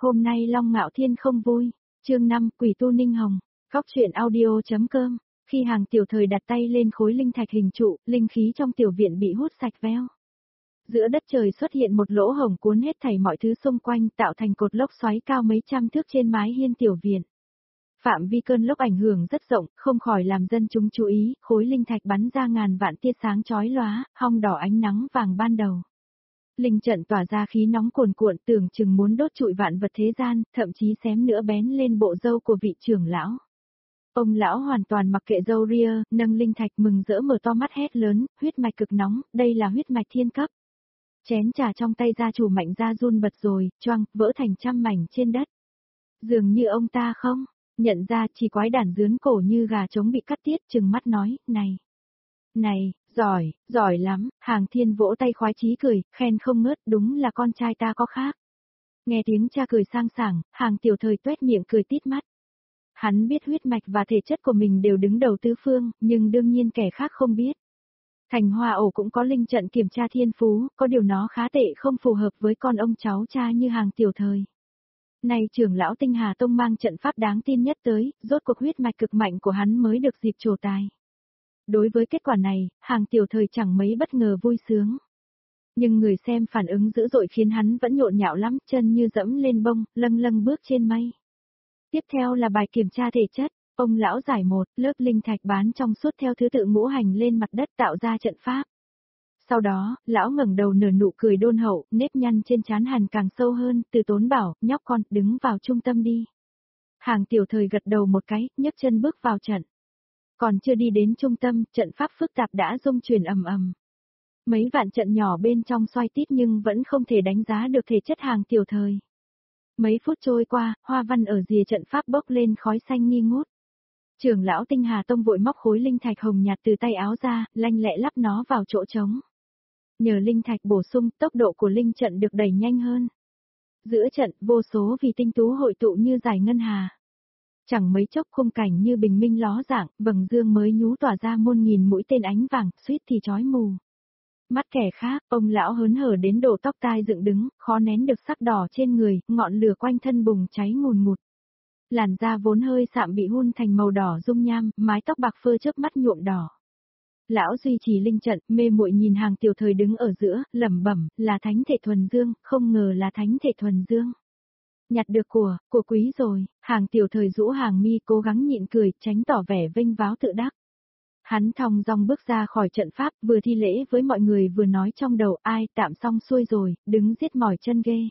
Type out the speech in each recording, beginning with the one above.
Hôm nay Long Ngạo Thiên không vui. Chương 5, Quỷ tu Ninh Hồng. Góc truyện audio.com. Khi Hàng Tiểu Thời đặt tay lên khối linh thạch hình trụ, linh khí trong tiểu viện bị hút sạch veo. Giữa đất trời xuất hiện một lỗ hổng cuốn hết thảy mọi thứ xung quanh, tạo thành cột lốc xoáy cao mấy trăm thước trên mái hiên tiểu viện. Phạm vi cơn lốc ảnh hưởng rất rộng, không khỏi làm dân chúng chú ý, khối linh thạch bắn ra ngàn vạn tia sáng chói lóa, hong đỏ ánh nắng vàng ban đầu. Linh trận tỏa ra khí nóng cuồn cuộn, tưởng chừng muốn đốt trụi vạn vật thế gian, thậm chí xém nữa bén lên bộ râu của vị trưởng lão. Ông lão hoàn toàn mặc kệ râu ria, nâng linh thạch mừng rỡ mở to mắt hét lớn, huyết mạch cực nóng, đây là huyết mạch thiên cấp. Chén trà trong tay gia chủ Mạnh ra run bật rồi, choang, vỡ thành trăm mảnh trên đất. Dường như ông ta không, nhận ra chỉ quái đản dướn cổ như gà trống bị cắt tiết, trừng mắt nói, này, giỏi lắm, Hàng Thiên vỗ tay khoái chí cười, khen không ngớt, đúng là con trai ta có khác. Nghe tiếng cha cười sang sảng, Hàng Tiểu Thời tuét miệng cười tít mắt. Hắn biết huyết mạch và thể chất của mình đều đứng đầu tứ phương, nhưng đương nhiên kẻ khác không biết. Thành Hoa Ổ cũng có linh trận kiểm tra thiên phú, có điều nó khá tệ không phù hợp với con ông cháu cha như Hàng Tiểu Thời. Này trưởng lão Tinh Hà Tông mang trận pháp đáng tin nhất tới, rốt cuộc huyết mạch cực mạnh của hắn mới được dịp trổ tài. Đối với kết quả này, Hàng Tiểu Thời chẳng mấy bất ngờ vui sướng. Nhưng người xem phản ứng dữ dội khiến hắn vẫn nhộn nhạo lắm, chân như dẫm lên bông, lâng bước trên mây. Tiếp theo là bài kiểm tra thể chất, ông lão giải một lớp linh thạch bán trong suốt theo thứ tự ngũ hành lên mặt đất tạo ra trận pháp. Sau đó, lão ngẩng đầu nở nụ cười đôn hậu, nếp nhăn trên trán Hàn càng sâu hơn, Từ Tốn bảo, nhóc con, đứng vào trung tâm đi. Hàng Tiểu Thời gật đầu một cái, nhấc chân bước vào trận. Còn chưa đi đến trung tâm, trận pháp phức tạp đã rung chuyển ầm ầm. Mấy vạn trận nhỏ bên trong xoay tít nhưng vẫn không thể đánh giá được thể chất Hàng Tiểu Thời. Mấy phút trôi qua, hoa văn ở rìa trận pháp bốc lên khói xanh nghi ngút. Trưởng lão Tinh Hà Tông vội móc khối linh thạch hồng nhạt từ tay áo ra, lanh lẹ lắp nó vào chỗ trống. Nhờ linh thạch bổ sung, tốc độ của linh trận được đẩy nhanh hơn. Giữa trận, vô số vì tinh tú hội tụ như dải ngân hà. Chẳng mấy chốc khung cảnh như bình minh ló dạng, vầng dương mới nhú tỏa ra muôn nghìn mũi tên ánh vàng, suýt thì chói mù. Mắt kẻ khác, ông lão hớn hở đến độ tóc tai dựng đứng, khó nén được sắc đỏ trên người, ngọn lửa quanh thân bùng cháy ngùn ngụt. Làn da vốn hơi sạm bị hun thành màu đỏ dung nham, mái tóc bạc phơ chớp mắt nhuộm đỏ. Lão duy trì linh trận, mê muội nhìn Hàng Tiểu Thời đứng ở giữa, lẩm bẩm, là thánh thể thuần dương, không ngờ là thánh thể thuần dương. Nhặt được của quý rồi, Hàng Tiểu Thời rũ hàng mi cố gắng nhịn cười, tránh tỏ vẻ vênh váo tự đắc. Hắn thong dong bước ra khỏi trận pháp, vừa thi lễ với mọi người vừa nói trong đầu, ai, tạm xong xuôi rồi, đứng giết mỏi chân ghê.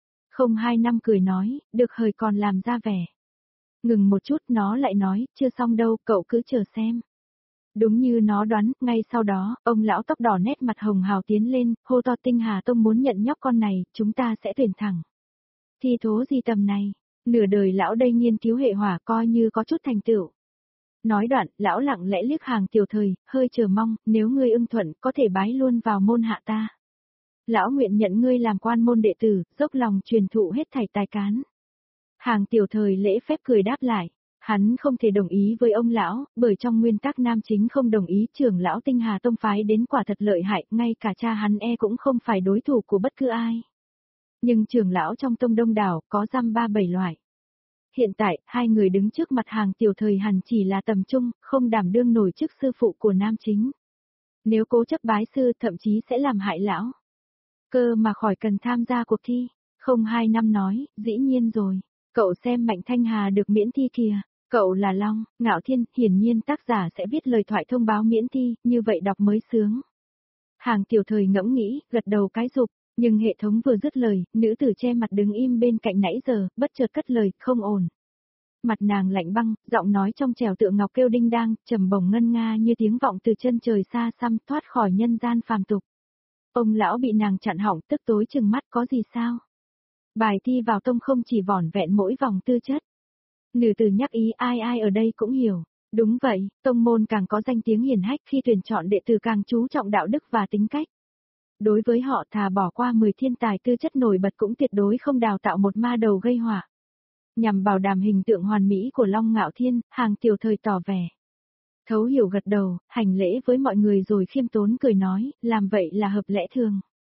02 cười nói, được hời còn làm ra vẻ. Ngừng một chút nó lại nói, chưa xong đâu, cậu cứ chờ xem. Đúng như nó đoán, ngay sau đó, ông lão tóc đỏ nét mặt hồng hào tiến lên, hô to Tinh Hà Tông muốn nhận nhóc con này, chúng ta sẽ tuyển thẳng. Thi thố gì tầm này, nửa đời lão đây nghiên cứu hệ hỏa coi như có chút thành tựu. Nói đoạn, lão lặng lẽ liếc Hàng Tiểu Thời, hơi chờ mong, nếu ngươi ưng thuận, có thể bái luôn vào môn hạ ta. Lão nguyện nhận ngươi làm quan môn đệ tử, dốc lòng truyền thụ hết thảy tài cán. Hàng Tiểu Thời lễ phép cười đáp lại. Hắn không thể đồng ý với ông lão, bởi trong nguyên tắc nam chính không đồng ý trưởng lão Tinh Hà Tông phái đến quả thật lợi hại, ngay cả cha hắn cũng không phải đối thủ của bất cứ ai. Nhưng trưởng lão trong tông đông đảo có dăm 3-7 loại. Hiện tại, hai người đứng trước mặt Hàng Tiểu Thời hẳn chỉ là tầm trung, không đảm đương nổi chức sư phụ của nam chính. Nếu cố chấp bái sư thậm chí sẽ làm hại lão. Cơ mà khỏi cần tham gia cuộc thi. 02 nói, dĩ nhiên rồi, cậu xem Mạnh Thanh Hà được miễn thi kìa. Cậu là Long, Ngạo Thiên, hiển nhiên tác giả sẽ viết lời thoại thông báo miễn thi, như vậy đọc mới sướng. Hàng Tiểu Thời ngẫm nghĩ, gật đầu cái rụp, nhưng hệ thống vừa dứt lời, nữ tử che mặt đứng im bên cạnh nãy giờ, bất chợt cất lời, không ổn. Mặt nàng lạnh băng, giọng nói trong trẻo tựa ngọc kêu đinh đang, trầm bổng ngân nga như tiếng vọng từ chân trời xa xăm thoát khỏi nhân gian phàm tục. Ông lão bị nàng chặn họng tức tối chừng mắt có gì sao? Bài thi vào tông không chỉ vỏn vẹn mỗi vòng tư chất. Nữ tử nhắc ý ai ở đây cũng hiểu. Đúng vậy, tông môn càng có danh tiếng hiển hách khi tuyển chọn đệ tử càng chú trọng đạo đức và tính cách. Đối với họ thà bỏ qua 10 thiên tài tư chất nổi bật cũng tuyệt đối không đào tạo một ma đầu gây họa. Nhằm bảo đảm hình tượng hoàn mỹ của Long Ngạo Thiên, Hàng Tiểu Thời tỏ vẻ. Thấu hiểu gật đầu, hành lễ với mọi người rồi khiêm tốn cười nói, làm vậy là hợp lẽ thường.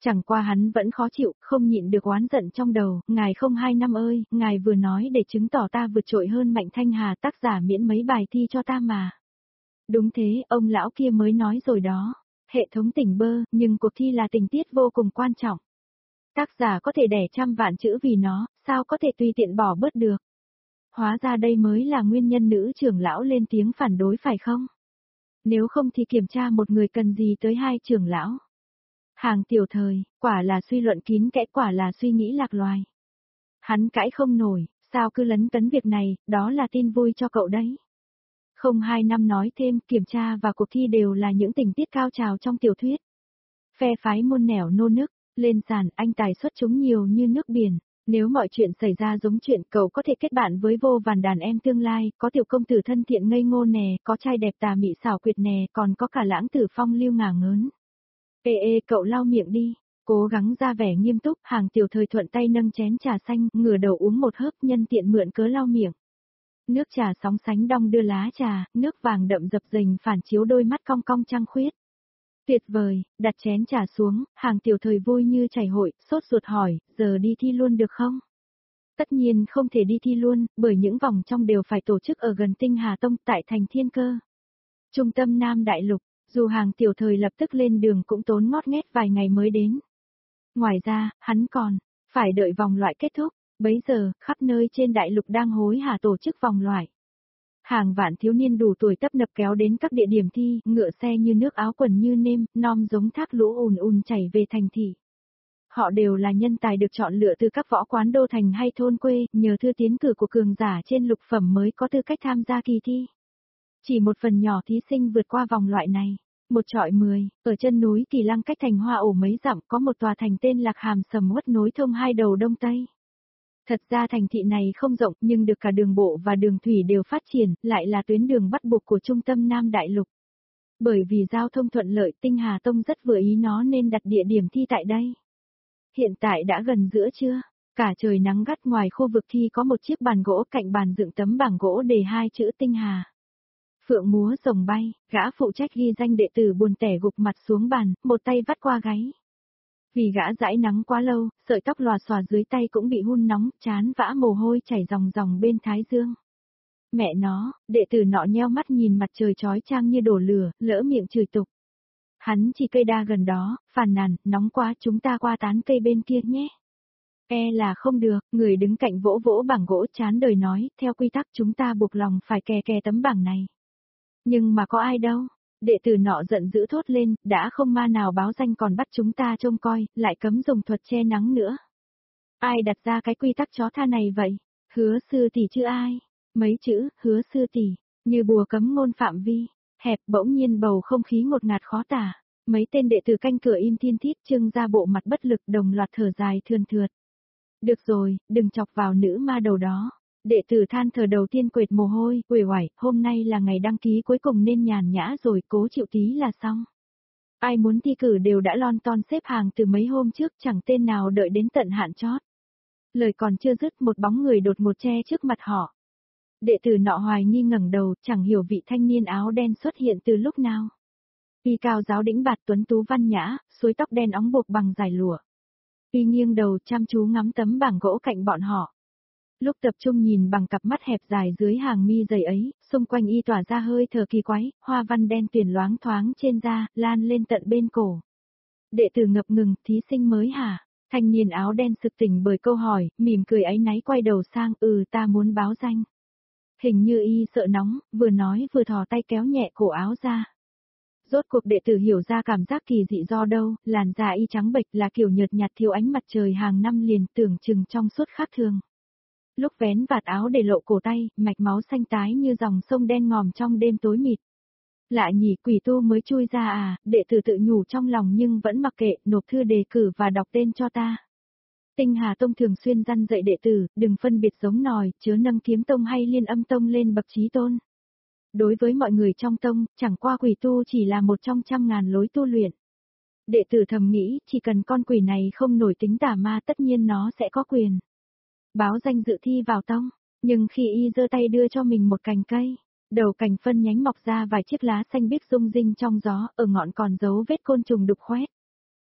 Chẳng qua hắn vẫn khó chịu, không nhịn được oán giận trong đầu, ngài không hai năm ơi, ngài vừa nói để chứng tỏ ta vượt trội hơn Mạnh Thanh Hà, tác giả miễn mấy bài thi cho ta mà. Đúng thế, ông lão kia mới nói rồi đó. Hệ thống tỉnh bơ, nhưng cuộc thi là tình tiết vô cùng quan trọng. Tác giả có thể đẻ trăm vạn chữ vì nó, sao có thể tùy tiện bỏ bớt được. Hóa ra đây mới là nguyên nhân nữ trưởng lão lên tiếng phản đối phải không? Nếu không thì kiểm tra một người cần gì tới hai trưởng lão. Hàng Tiểu Thời, quả là suy luận kín kẽ, quả là suy nghĩ lạc loài. Hắn cãi không nổi, sao cứ lấn cấn việc này, đó là tin vui cho cậu đấy. Không hai năm nói thêm, kiểm tra và cuộc thi đều là những tình tiết cao trào trong tiểu thuyết. Phe phái muôn nẻo nô nức, lên sàn, anh tài xuất chúng nhiều như nước biển. Nếu mọi chuyện xảy ra giống chuyện, cậu có thể kết bạn với vô vàn đàn em tương lai, có tiểu công tử thân thiện ngây ngô nè, có trai đẹp tà mị xảo quyệt nè, còn có cả lãng tử phong lưu ngả ngớn. Ê cậu lau miệng đi, cố gắng ra vẻ nghiêm túc. Hàng Tiểu Thời thuận tay nâng chén trà xanh, ngửa đầu uống một hớp, nhân tiện mượn cớ lau miệng. Nước trà sóng sánh đong đưa lá trà, nước vàng đậm dập dềnh phản chiếu đôi mắt cong cong trăng khuyết. Tuyệt vời, đặt chén trà xuống, Hàng Tiểu Thời vui như chảy hội, sốt ruột hỏi, giờ đi thi luôn được không? Tất nhiên không thể đi thi luôn, bởi những vòng trong đều phải tổ chức ở gần Tinh Hà Tông tại thành Thiên Cơ. Trung tâm Nam Đại Lục, dù Hàng Tiểu Thời lập tức lên đường cũng tốn ngót nghét vài ngày mới đến. Ngoài ra, hắn còn phải đợi vòng loại kết thúc, bấy giờ, khắp nơi trên đại lục đang hối hả tổ chức vòng loại. Hàng vạn thiếu niên đủ tuổi tấp nập kéo đến các địa điểm thi, ngựa xe như nước áo quần như nêm, nom giống thác lũ ùn ùn chảy về thành thị. Họ đều là nhân tài được chọn lựa từ các võ quán đô thành hay thôn quê, nhờ thư tiến cử của cường giả trên lục phẩm mới có tư cách tham gia kỳ thi. Chỉ một phần nhỏ thí sinh vượt qua vòng loại này. Một trọi 10, ở chân núi Kỳ Lăng cách thành Hoa Ổ mấy dặm có một tòa thành tên Lạc Hàm sầm uất nối thông hai đầu đông tây. Thật ra thành thị này không rộng nhưng được cả đường bộ và đường thủy đều phát triển, lại là tuyến đường bắt buộc của trung tâm Nam Đại Lục. Bởi vì giao thông thuận lợi, Tinh Hà Tông rất vừa ý nó nên đặt địa điểm thi tại đây. Hiện tại đã gần giữa trưa, cả trời nắng gắt. Ngoài khu vực thi có một chiếc bàn gỗ, cạnh bàn dựng tấm bảng gỗ đề hai chữ Tinh Hà. Phượng múa rồng bay, gã phụ trách ghi danh đệ tử buồn tẻ gục mặt xuống bàn, một tay vắt qua gáy. Vì gã dãi nắng quá lâu, sợi tóc lòa xòa dưới tay cũng bị hun nóng, trán vã mồ hôi chảy ròng ròng bên thái dương. Mẹ nó, đệ tử nọ nheo mắt nhìn mặt trời chói chang như đổ lửa, lỡ miệng chửi tục. Hắn chỉ cây đa gần đó, phàn nàn, nóng quá, chúng ta qua tán cây bên kia nhé. Là không được, người đứng cạnh vỗ vỗ bảng gỗ chán đời nói, theo quy tắc chúng ta buộc lòng phải kè tấm bảng này. Nhưng mà có ai đâu? Đệ tử nọ giận dữ thốt lên, đã không ma nào báo danh còn bắt chúng ta trông coi, lại cấm dùng thuật che nắng nữa. Ai đặt ra cái quy tắc chó tha này vậy? Hứa sư tỷ chứ ai? Mấy chữ, hứa sư tỷ, như bùa cấm ngôn phạm vi, hẹp. Bỗng nhiên bầu không khí ngột ngạt khó tả. Mấy tên đệ tử canh cửa im thiên thít trưng ra bộ mặt bất lực, đồng loạt thở dài thườn thượt. Được rồi, đừng chọc vào nữ ma đầu đó. Đệ tử than thở đầu tiên quệt mồ hôi, uể oải, hôm nay là ngày đăng ký cuối cùng nên nhàn nhã rồi, cố chịu tí là xong. Ai muốn thi cử đều đã lon ton xếp hàng từ mấy hôm trước, chẳng tên nào đợi đến tận hạn chót. Lời còn chưa dứt, một bóng người đột ngột che trước mặt họ. Đệ tử nọ hoài nghi ngẩng đầu, chẳng hiểu vị thanh niên áo đen xuất hiện từ lúc nào. Y cao giáo đĩnh bạt tuấn tú văn nhã, suối tóc đen óng buộc bằng dải lụa. Y nghiêng đầu chăm chú ngắm tấm bảng gỗ cạnh bọn họ. Lúc tập trung nhìn bằng cặp mắt hẹp dài dưới hàng mi dày ấy, xung quanh y tỏa ra hơi thở kỳ quái, hoa văn đen tuyền loáng thoáng trên da, lan lên tận bên cổ. Đệ tử ngập ngừng, thí sinh mới hả? Thanh niên áo đen sực tỉnh bởi câu hỏi, mỉm cười áy náy quay đầu sang, ta muốn báo danh. Hình như y sợ nóng, vừa nói vừa thò tay kéo nhẹ cổ áo ra. Rốt cuộc đệ tử hiểu ra cảm giác kỳ dị do đâu, làn da y trắng bệch là kiểu nhợt nhạt thiếu ánh mặt trời hàng năm liền, tưởng chừng trong suốt khác thường. Lúc vén vạt áo để lộ cổ tay, mạch máu xanh tái như dòng sông đen ngòm trong đêm tối mịt. Lạ nhỉ, quỷ tu mới chui ra à? Đệ tử tự nhủ trong lòng nhưng vẫn mặc kệ, nộp thư đề cử và đọc tên cho ta. Tinh Hà Tông thường xuyên răn dạy đệ tử, đừng phân biệt giống nòi, chớ nâng Kiếm Tông hay Liên Âm Tông lên bậc chí tôn. Đối với mọi người trong tông, chẳng qua quỷ tu chỉ là một trong trăm ngàn lối tu luyện. Đệ tử thầm nghĩ, chỉ cần con quỷ này không nổi tính tà ma tất nhiên nó sẽ có quyền báo danh dự thi vào tông. Nhưng khi y giơ tay đưa cho mình một cành cây, đầu cành phân nhánh mọc ra vài chiếc lá xanh biếc rung rinh trong gió, ở ngọn còn dấu vết côn trùng đục khoét.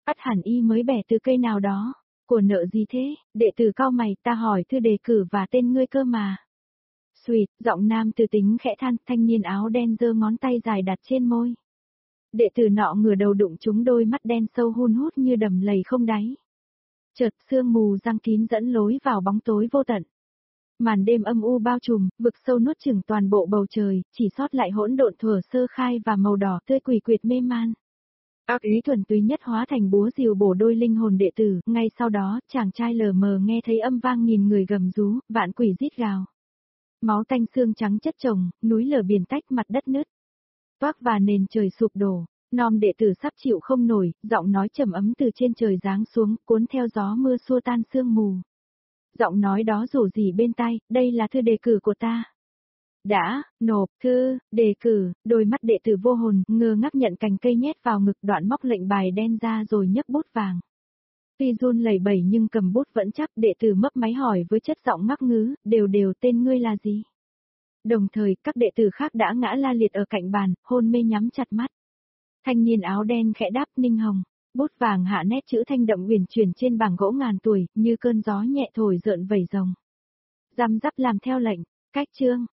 Ắt hẳn y mới bẻ từ cây nào đó. Của nợ gì thế? Đệ tử cau mày, ta hỏi thư đề cử và tên ngươi cơ mà. Xùyt, giọng nam từ tính khẽ than, thanh niên áo đen giơ ngón tay dài đặt trên môi. Đệ tử nọ ngửa đầu đụng trúng đôi mắt đen sâu hun hút như đầm lầy không đáy. Chợt sương mù giăng kín dẫn lối vào bóng tối vô tận. Màn đêm âm u bao trùm, vực sâu nuốt chửng toàn bộ bầu trời, chỉ sót lại hỗn độn thuở sơ khai và màu đỏ tươi quỷ quyệt mê man. Ác ý thuần túy nhất hóa thành búa rìu bổ đôi linh hồn đệ tử, ngay sau đó, chàng trai lờ mờ nghe thấy âm vang nghìn người gầm rú, vạn quỷ rít gào. Máu tanh xương trắng chất chồng, núi lở biển tách mặt đất nứt. Toác và nền trời sụp đổ, nom đệ tử sắp chịu không nổi, giọng nói trầm ấm từ trên trời giáng xuống, cuốn theo gió mưa xua tan sương mù. Giọng nói đó rủ rỉ bên tai, đây là thư đề cử của ta. Đã, nộp, thư, đề cử, đôi mắt đệ tử vô hồn, ngơ ngác nhận cành cây nhét vào ngực, đoạn móc lệnh bài đen ra rồi nhấc bút vàng. Tuy run lẩy bẩy nhưng cầm bút vẫn chắc, đệ tử mấp máy hỏi với chất giọng ngắc ngứ, đều tên ngươi là gì? Đồng thời, các đệ tử khác đã ngã la liệt ở cạnh bàn, hôn mê nhắm chặt mắt. Thanh niên áo đen khẽ đáp, Ninh Hồng. Bút vàng hạ nét chữ thanh đậm uyển chuyển trên bảng gỗ ngàn tuổi, như cơn gió nhẹ thổi rợn vẩy rồng. Răm rắp làm theo lệnh, cách chương.